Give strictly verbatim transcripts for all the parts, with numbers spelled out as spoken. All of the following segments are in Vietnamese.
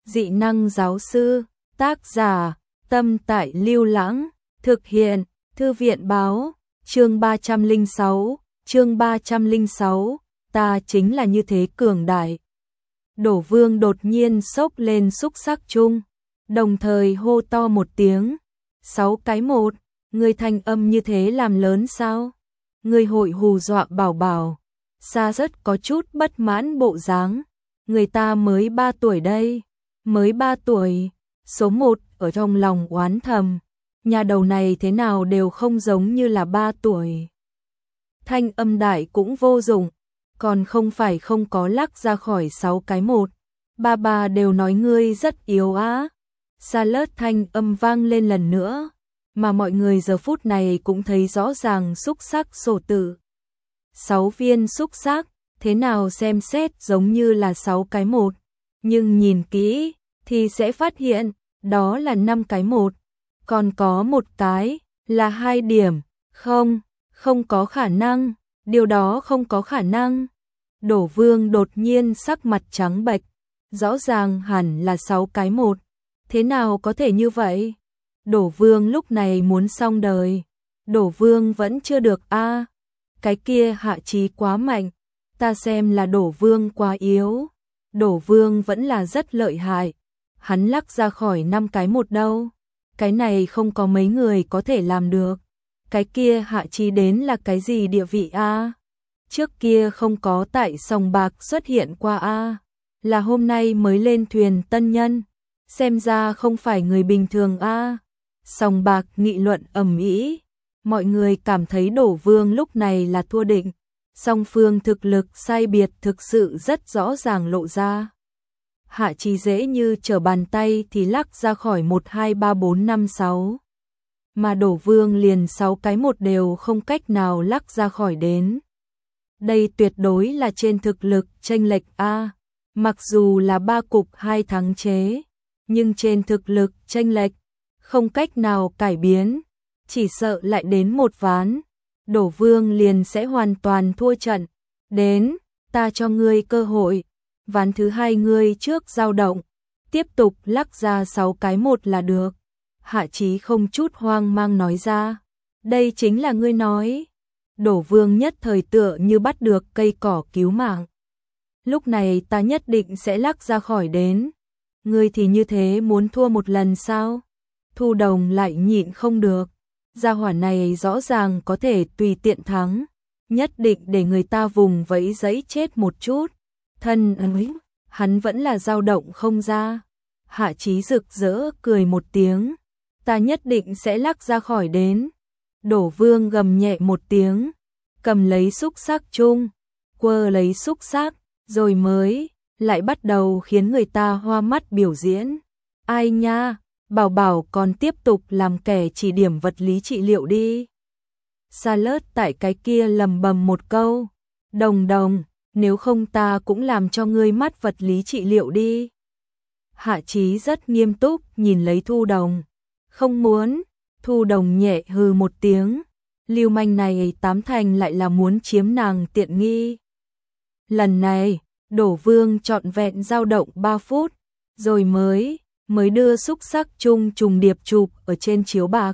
Dị năng giáo sư, tác giả, Tâm Tại Lưu Lãng, thực hiện, Thư viện báo, chương ba trăm lẻ sáu, chương ba trăm lẻ sáu, ta chính là như thế cường đại. Đổ Vương đột nhiên xốc lên xúc sắc chung, đồng thời hô to một tiếng, sáu cái một, người thanh âm như thế làm lớn sao? Người hội hù dọa Bảo Bảo. Sa rất có chút bất mãn bộ dáng, người ta mới ba tuổi đây, mới ba tuổi, số một ở trong lòng oán thầm, nhà đầu này thế nào đều không giống như là ba tuổi. Thanh âm đại cũng vô dụng, còn không phải không có lắc ra khỏi sáu cái một, ba ba đều nói ngươi rất yếu á. Sa lớt thanh âm vang lên lần nữa, mà mọi người giờ phút này cũng thấy rõ ràng xúc sắc sổ tự. Sáu viên xúc sắc, thế nào xem xét giống như là sáu cái một, nhưng nhìn kỹ thì sẽ phát hiện đó là năm cái một, còn có một cái là hai điểm, không, không có khả năng, điều đó không có khả năng. Đổ Vương đột nhiên sắc mặt trắng bệch, rõ ràng hẳn là sáu cái một, thế nào có thể như vậy? Đổ Vương lúc này muốn xong đời, Đổ Vương vẫn chưa được a. À, cái kia Hạ Chí quá mạnh, ta xem là Đổ Vương quá yếu. Đổ Vương vẫn là rất lợi hại, hắn lắc ra khỏi năm cái một đâu, cái này không có mấy người có thể làm được. Cái kia Hạ Chí đến là cái gì địa vị a? À? Trước kia không có tại sòng bạc xuất hiện qua a, à? Là hôm nay mới lên thuyền tân nhân, xem ra không phải người bình thường a. À? Sòng bạc nghị luận ầm ĩ, mọi người cảm thấy Đổ Vương lúc này là thua định, song phương thực lực sai biệt thực sự rất rõ ràng lộ ra. Hạ Chí dễ như trở bàn tay thì lắc ra khỏi một hai ba bốn năm sáu, mà Đổ Vương liền sáu cái một đều không cách nào lắc ra khỏi đến. Đây tuyệt đối là trên thực lực chênh lệch a, mặc dù là ba cục hai thắng chế, nhưng trên thực lực chênh lệch không cách nào cải biến, chỉ sợ lại đến một ván, Đổ Vương liền sẽ hoàn toàn thua trận. Đến, ta cho ngươi cơ hội, ván thứ hai ngươi trước dao động, tiếp tục lắc ra sáu cái một là được. Hạ Chí không chút hoang mang nói ra, đây chính là ngươi nói. Đổ Vương nhất thời tựa như bắt được cây cỏ cứu mạng. Lúc này ta nhất định sẽ lắc ra khỏi đến. Ngươi thì như thế muốn thua một lần sao? Thu Đồng lại nhịn không được. Gia hỏa này rõ ràng có thể tùy tiện thắng, nhất định để người ta vùng vẫy giấy chết một chút. Thân ấy, hắn vẫn là dao động không ra. Hạ Chí rực rỡ cười một tiếng, ta nhất định sẽ lắc ra khỏi đến. Đổ Vương gầm nhẹ một tiếng, cầm lấy xúc sắc chung, quơ lấy xúc sắc, rồi mới lại bắt đầu khiến người ta hoa mắt biểu diễn. Ai nha, Bảo Bảo còn tiếp tục làm kẻ chỉ điểm vật lý trị liệu đi. Sa lớt tại cái kia lầm bầm một câu, Đồng Đồng, nếu không ta cũng làm cho ngươi mắt vật lý trị liệu đi. Hạ Chí rất nghiêm túc nhìn lấy Thu Đồng, không muốn. Thu Đồng nhẹ hừ một tiếng, lưu manh này tám thành lại là muốn chiếm nàng tiện nghi. Lần này, Đổ Vương trọn vẹn dao động ba phút, rồi mới mới đưa xúc sắc chung trùng điệp chụp ở trên chiếu bạc.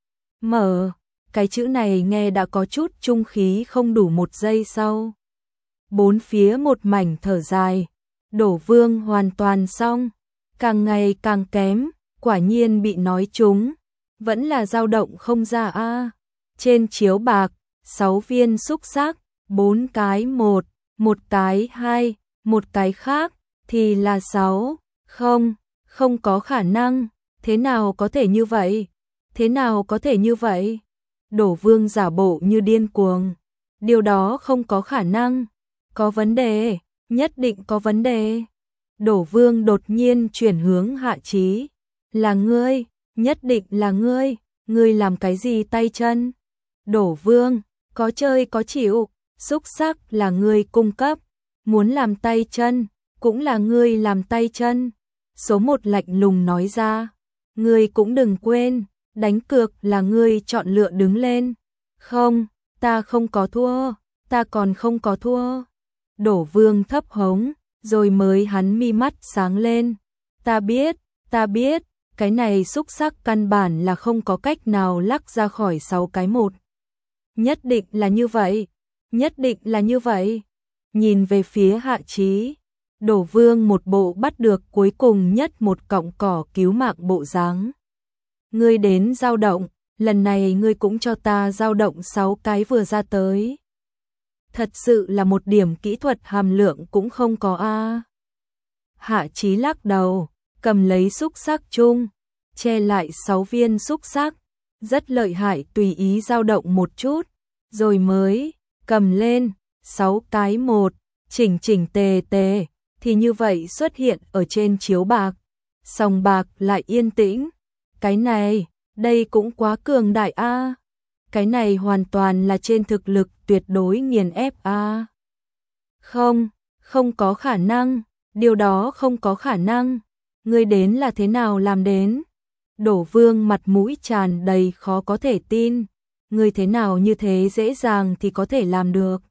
Mở, cái chữ này nghe đã có chút trung khí không đủ một giây sau. Bốn phía một mảnh thở dài, Đổ Vương hoàn toàn xong, càng ngày càng kém, quả nhiên bị nói trúng, vẫn là dao động không ra a. À. Trên chiếu bạc, sáu viên xúc sắc, bốn cái một, một cái hai, một cái khác thì là sáu, không. Không có khả năng, thế nào có thể như vậy? Thế nào có thể như vậy? Đổ Vương giả bộ như điên cuồng. Điều đó không có khả năng. Có vấn đề, nhất định có vấn đề. Đổ Vương đột nhiên chuyển hướng Hạ Chí. Là ngươi, nhất định là ngươi, ngươi làm cái gì tay chân? Đổ Vương, có chơi có chịu, xúc sắc là ngươi cung cấp, muốn làm tay chân, cũng là ngươi làm tay chân. Số một lạnh lùng nói ra, ngươi cũng đừng quên, đánh cược là ngươi chọn lựa đứng lên. Không, ta không có thua, ta còn không có thua. Đổ Vương thấp hống, rồi mới hắn mi mắt sáng lên. Ta biết, ta biết, cái này xúc sắc căn bản là không có cách nào lắc ra khỏi sáu cái một. Nhất định là như vậy, nhất định là như vậy. Nhìn về phía Hạ Chí, Đổ Vương một bộ bắt được cuối cùng nhất một cọng cỏ cứu mạng bộ dáng. Ngươi đến dao động, lần này ngươi cũng cho ta dao động sáu cái vừa ra tới. Thật sự là một điểm kỹ thuật hàm lượng cũng không có a. Hạ Chí lắc đầu, cầm lấy xúc sắc chung, che lại sáu viên xúc sắc, rất lợi hại, tùy ý dao động một chút, rồi mới cầm lên sáu cái một, chỉnh chỉnh tề tề, thì như vậy xuất hiện ở trên chiếu bạc. Sòng bạc lại yên tĩnh. Cái này, đây cũng quá cường đại a. Cái này hoàn toàn là trên thực lực tuyệt đối nghiền ép a. Không, không có khả năng, điều đó không có khả năng. Ngươi đến là thế nào làm đến? Đổ Vương mặt mũi tràn đầy khó có thể tin. Ngươi thế nào như thế dễ dàng thì có thể làm được?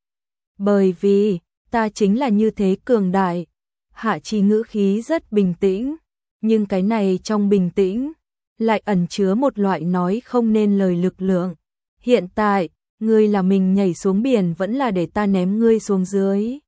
Bởi vì, ta chính là như thế cường đại. Hạ Chí ngữ khí rất bình tĩnh, nhưng cái này trong bình tĩnh lại ẩn chứa một loại nói không nên lời lực lượng. Hiện tại, ngươi là mình nhảy xuống biển vẫn là để ta ném ngươi xuống dưới?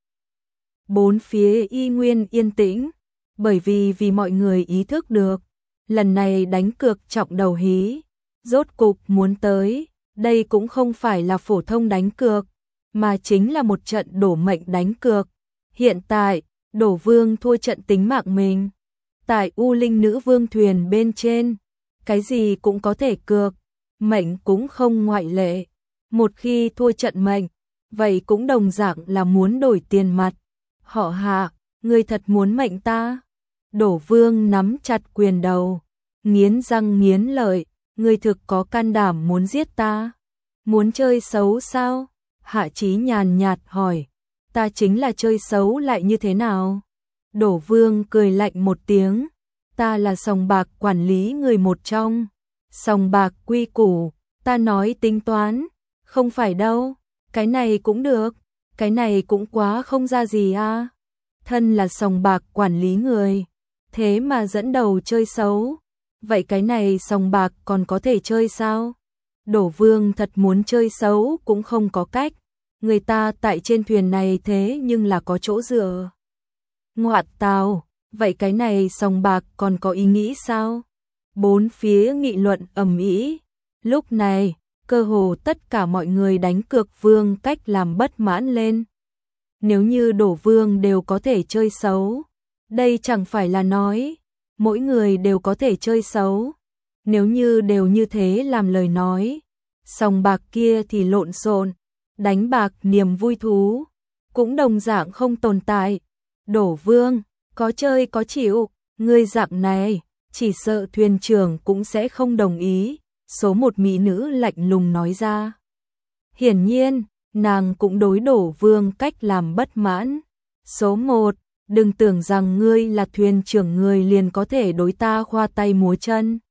Bốn phía y nguyên yên tĩnh, bởi vì vì mọi người ý thức được, lần này đánh cược trọng đầu hí, rốt cục muốn tới, đây cũng không phải là phổ thông đánh cược, mà chính là một trận đổ mệnh đánh cược. Hiện tại, Đổ Vương thua trận tính mạng mình. Tại U Linh Nữ Vương thuyền bên trên, cái gì cũng có thể cược, mệnh cũng không ngoại lệ. Một khi thua trận mệnh, vậy cũng đồng dạng là muốn đổi tiền mặt. Họ Hạ, ngươi thật muốn mệnh ta? Đổ Vương nắm chặt quyền đầu, nghiến răng nghiến lợi, ngươi thực có can đảm muốn giết ta? Muốn chơi xấu sao? Hạ Chí nhàn nhạt hỏi. Ta chính là chơi xấu lại như thế nào? Đổ Vương cười lạnh một tiếng. Ta là sòng bạc quản lý người một trong. Sòng bạc quy củ, ta nói tính toán. Không phải đâu, cái này cũng được, cái này cũng quá không ra gì a. Thân là sòng bạc quản lý người, thế mà dẫn đầu chơi xấu. Vậy cái này sòng bạc còn có thể chơi sao? Đổ Vương thật muốn chơi xấu cũng không có cách. Người ta tại trên thuyền này thế nhưng là có chỗ dựa. Ngoạn tào, vậy cái này sòng bạc còn có ý nghĩ sao? Bốn phía nghị luận ầm ĩ. Lúc này, cơ hồ tất cả mọi người đánh cược Vương Cách làm bất mãn lên. Nếu như Đổ Vương đều có thể chơi xấu, đây chẳng phải là nói mỗi người đều có thể chơi xấu. Nếu như đều như thế làm lời nói, sòng bạc kia thì lộn xộn, đánh bạc niềm vui thú cũng đồng dạng không tồn tại. Đổ Vương, có chơi có chịu, ngươi dạng này, chỉ sợ thuyền trưởng cũng sẽ không đồng ý. Số một mỹ nữ lạnh lùng nói ra. Hiển nhiên, nàng cũng đối Đổ Vương Cách làm bất mãn. Số một, đừng tưởng rằng ngươi là thuyền trưởng người liền có thể đối ta khoa tay múa chân.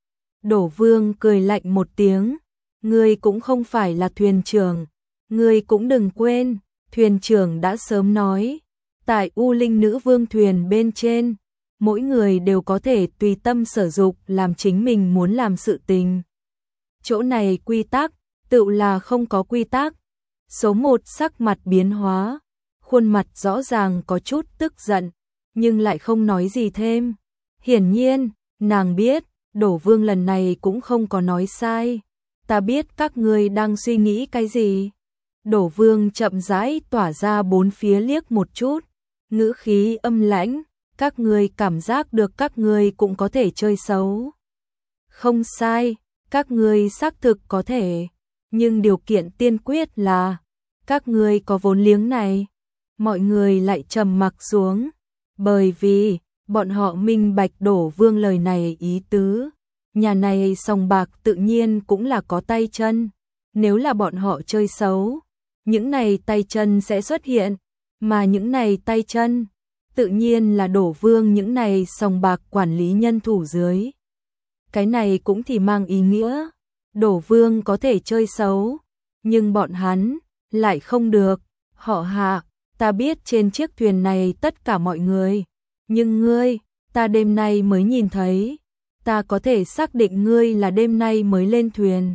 Đổ Vương cười lạnh một tiếng. Ngươi cũng không phải là thuyền trưởng. Ngươi cũng đừng quên, thuyền trưởng đã sớm nói, tại U Linh Nữ Vương thuyền bên trên, mỗi người đều có thể tùy tâm sở dục làm chính mình muốn làm sự tình. Chỗ này quy tắc, tự là không có quy tắc. Số một sắc mặt biến hóa, khuôn mặt rõ ràng có chút tức giận, nhưng lại không nói gì thêm. Hiển nhiên, nàng biết, Đổ Vương lần này cũng không có nói sai. Ta biết các ngươi đang suy nghĩ cái gì. Đổ Vương chậm rãi tỏa ra bốn phía liếc một chút, ngữ khí âm lãnh, các ngươi cảm giác được các ngươi cũng có thể chơi xấu. Không sai, các ngươi xác thực có thể, nhưng điều kiện tiên quyết là các ngươi có vốn liếng này. Mọi người lại trầm mặc xuống, bởi vì bọn họ minh bạch Đổ Vương lời này ý tứ. Nhà này sòng bạc tự nhiên cũng là có tay chân, nếu là bọn họ chơi xấu, những này tay chân sẽ xuất hiện, mà những này tay chân tự nhiên là Đổ Vương những này sòng bạc quản lý nhân thủ dưới. Cái này cũng thì mang ý nghĩa, Đổ Vương có thể chơi xấu, nhưng bọn hắn lại không được. Họ Hạ, ta biết trên chiếc thuyền này tất cả mọi người, nhưng ngươi, ta đêm nay mới nhìn thấy, ta có thể xác định ngươi là đêm nay mới lên thuyền.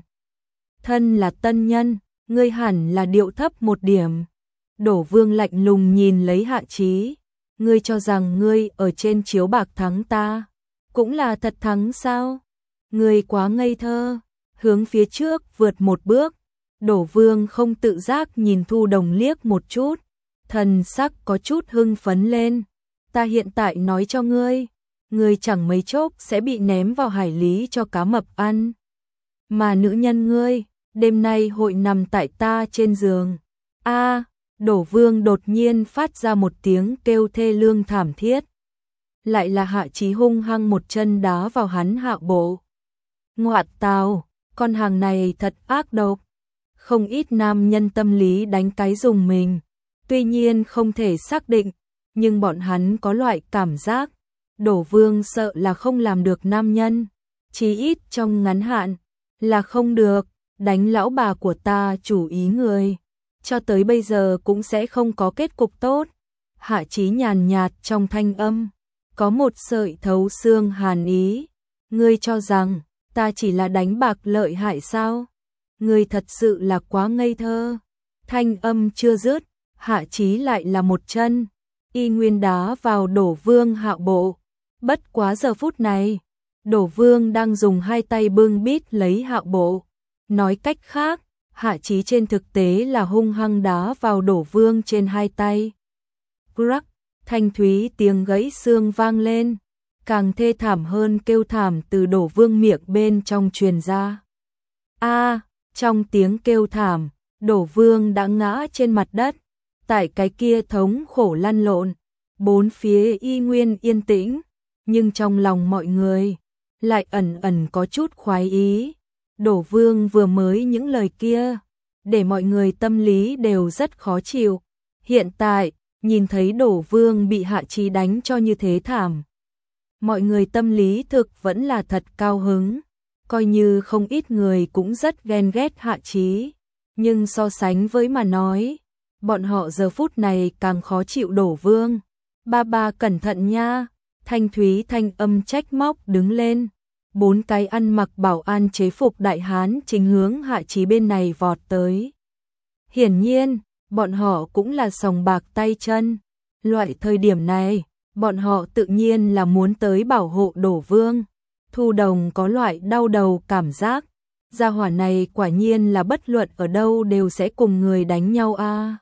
Thân là tân nhân, ngươi hẳn là điệu thấp một điểm. Đổ Vương lạnh lùng nhìn lấy Hạ Chí, ngươi cho rằng ngươi ở trên chiếu bạc thắng ta, cũng là thật thắng sao? Ngươi quá ngây thơ. Hướng phía trước vượt một bước, Đổ Vương không tự giác nhìn Thu Đồng liếc một chút, thần sắc có chút hưng phấn lên. Ta hiện tại nói cho ngươi, ngươi chẳng mấy chốc sẽ bị ném vào hải lý cho cá mập ăn. Mà nữ nhân ngươi, đêm nay hội nằm tại ta trên giường. A, Đổ Vương đột nhiên phát ra một tiếng kêu thê lương thảm thiết. Lại là Hạ Chí hung hăng một chân đá vào hắn hạ bộ. Ngoạt tào, con hàng này thật ác độc. Không ít nam nhân tâm lý đánh cái dùng mình. Tuy nhiên không thể xác định, nhưng bọn hắn có loại cảm giác. Đổ Vương sợ là không làm được nam nhân. Chí ít trong ngắn hạn, là không được. Đánh lão bà của ta chủ ý người. Cho tới bây giờ cũng sẽ không có kết cục tốt. Hạ Chí nhàn nhạt trong thanh âm. Có một sợi thấu xương hàn ý. Ngươi cho rằng ta chỉ là đánh bạc lợi hại sao? Ngươi thật sự là quá ngây thơ. Thanh âm chưa dứt, Hạ Chí lại là một chân, y nguyên đá vào Đổ Vương hạ bộ. Bất quá giờ phút này, Đổ Vương đang dùng hai tay bưng bít lấy hạ bộ. Nói cách khác, Hạ Chí trên thực tế là hung hăng đá vào Đổ Vương trên hai tay. Crack, thanh thúy tiếng gãy xương vang lên. Càng thê thảm hơn kêu thảm từ Đổ Vương miệng bên trong truyền ra. A, trong tiếng kêu thảm, Đổ Vương đã ngã trên mặt đất, tại cái kia thống khổ lăn lộn, bốn phía y nguyên yên tĩnh, nhưng trong lòng mọi người lại ẩn ẩn có chút khoái ý. Đổ Vương vừa mới những lời kia, để mọi người tâm lý đều rất khó chịu. Hiện tại, nhìn thấy Đổ Vương bị Hạ Chí đánh cho như thế thảm, mọi người tâm lý thực vẫn là thật cao hứng, coi như không ít người cũng rất ghen ghét Hạ Chí, nhưng so sánh với mà nói, bọn họ giờ phút này càng khó chịu Đổ Vương. Ba ba cẩn thận nha, thanh thúy thanh âm trách móc đứng lên, bốn cái ăn mặc bảo an chế phục đại hán chính hướng Hạ Chí bên này vọt tới. Hiển nhiên, bọn họ cũng là sòng bạc tay chân, loại thời điểm này, bọn họ tự nhiên là muốn tới bảo hộ Đổ Vương. Thu Đồng có loại đau đầu cảm giác, gia hỏa này quả nhiên là bất luận ở đâu đều sẽ cùng người đánh nhau a. À.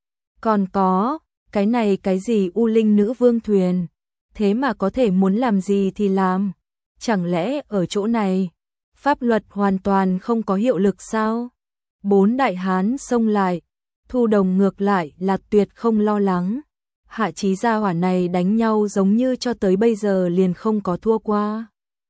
Còn có, cái này cái gì U Linh Nữ Vương thuyền, thế mà có thể muốn làm gì thì làm, chẳng lẽ ở chỗ này, pháp luật hoàn toàn không có hiệu lực sao? Bốn đại hán xông lại, Thu Đồng ngược lại là tuyệt không lo lắng. Hạ Chí gia hỏa này đánh nhau giống như cho tới bây giờ liền không có thua qua.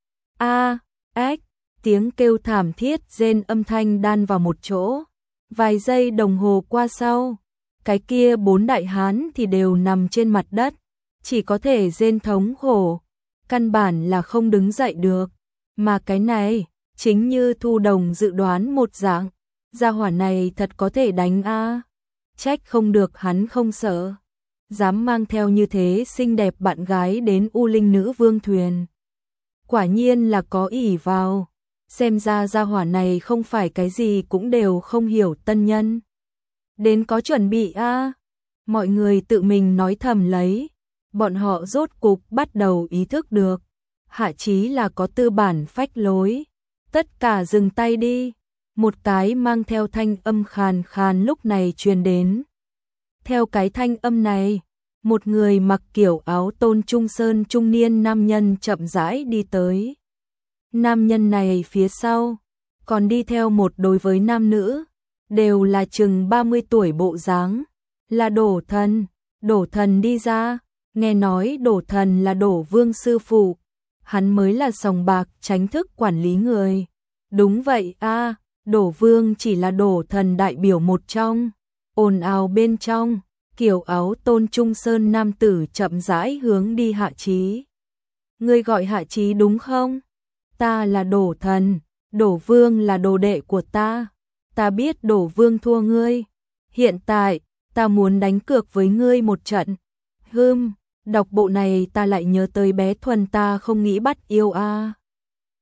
A, ếch, tiếng kêu thảm thiết rên âm thanh đan vào một chỗ. Vài giây đồng hồ qua sau, cái kia bốn đại hán thì đều nằm trên mặt đất, chỉ có thể rên thống khổ, căn bản là không đứng dậy được. Mà cái này, chính như Thu Đồng dự đoán một dạng, gia hỏa này thật có thể đánh a. Trách không được hắn không sợ, dám mang theo như thế xinh đẹp bạn gái đến U Linh Nữ Vương thuyền. Quả nhiên là có ỷ vào, xem ra gia hỏa này không phải cái gì cũng đều không hiểu tân nhân. Đến có chuẩn bị a. Mọi người tự mình nói thầm lấy, bọn họ rốt cục bắt đầu ý thức được, Hạ Chí là có tư bản phách lối. Tất cả dừng tay đi, một cái mang theo thanh âm khàn khàn lúc này truyền đến. Theo cái thanh âm này, một người mặc kiểu áo tôn trung sơn trung niên nam nhân chậm rãi đi tới. Nam nhân này phía sau, còn đi theo một đối với nam nữ, đều là chừng ba mươi tuổi bộ dáng, là Đổ Thần. Đổ Thần đi ra, nghe nói Đổ Thần là Đổ Vương sư phụ, hắn mới là sòng bạc tránh thức quản lý người. Đúng vậy a, Đổ Vương chỉ là Đổ Thần đại biểu một trong. Ồn ào bên trong, kiểu áo tôn trung sơn nam tử chậm rãi hướng đi Hạ Chí. Ngươi gọi Hạ Chí đúng không? Ta là Đổ Thần, Đổ Vương là đồ đệ của ta. Ta biết Đổ Vương thua ngươi. Hiện tại, ta muốn đánh cược với ngươi một trận. Hừm, Đọc bộ này ta lại nhớ tới bé Thuần, ta không nghĩ bắt yêu a.